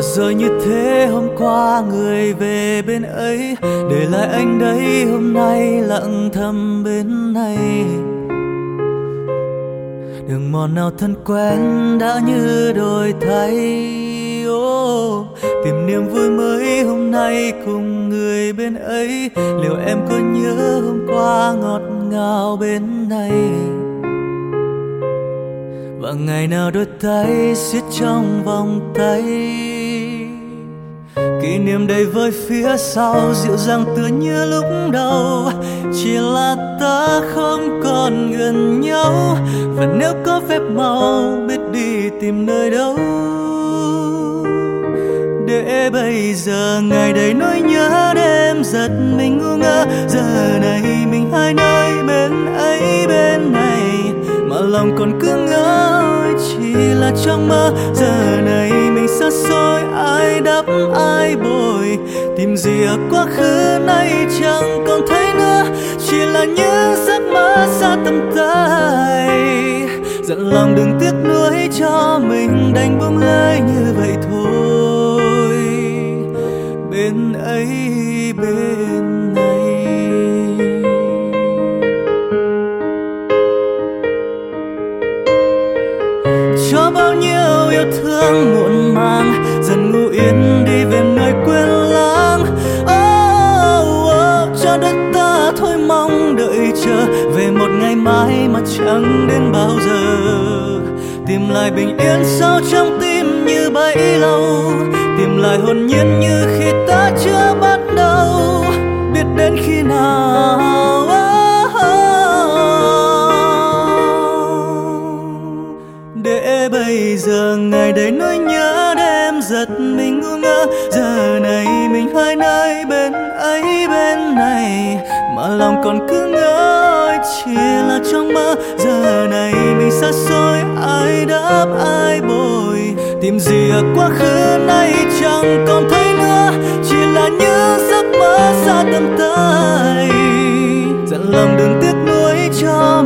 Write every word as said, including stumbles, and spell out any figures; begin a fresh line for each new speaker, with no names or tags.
rồi như thế hôm qua người về bên ấy, để lại anh đây hôm nay lặng thầm bên này. Đường mòn nào thân quen đã như đổi thay, oh, tìm niềm vui mới hôm nay cùng người bên ấy. Liệu em có nhớ hôm qua ngọt ngào bên này, và ngày nào đôi tay siết trong vòng tay, kỷ niệm đầy vơi phía sau dịu dàng tựa như lúc đầu. Chỉ là ta không còn gần nhau, và nếu có phép màu biết đi tìm nơi đâu, để bây giờ ngày đầy nỗi nhớ đêm giật mình ngu ngơ. Giờ này mình hai nơi bên ấy bên này, mà lòng còn cứ ngỡ chỉ là trong mơ. Giờ này mình xa xôi, ai đắp ai bồi, tìm gì ở quá khứ nay chẳng còn thấy nữa. Chỉ là những giấc mơ xa tầm tay, giận lòng đừng tiếc nuối cho mình, đành buông lơi như vậy thôi. Bên ấy bên này, cho bao nhiêu yêu thương muộn màng dần ngủ yên đi về nơi quên lãng. Oh, oh, cho đất ta thôi mong đợi chờ về một ngày mai mà chẳng đến bao giờ. Tìm lại bình yên sâu trong tim như bấy lâu, tìm lại hồn nhiên như khi ta chưa bắt đầu. Biết đến khi nào, oh, oh, để bây giờ ngày đầy nỗi nhớ đêm giật mình ngu ngơ. Giờ này mình hai nơi bên ấy bên này, mà lòng còn cứ ngỡ chỉ là trong mơ. Giờ này mình xa xôi, ai đáp ai bồi, tìm gì ở quá khứ nay chẳng còn thấy nữa. Chỉ là những giấc mơ xa tầm tay, giận lòng đừng tiếc nuối cho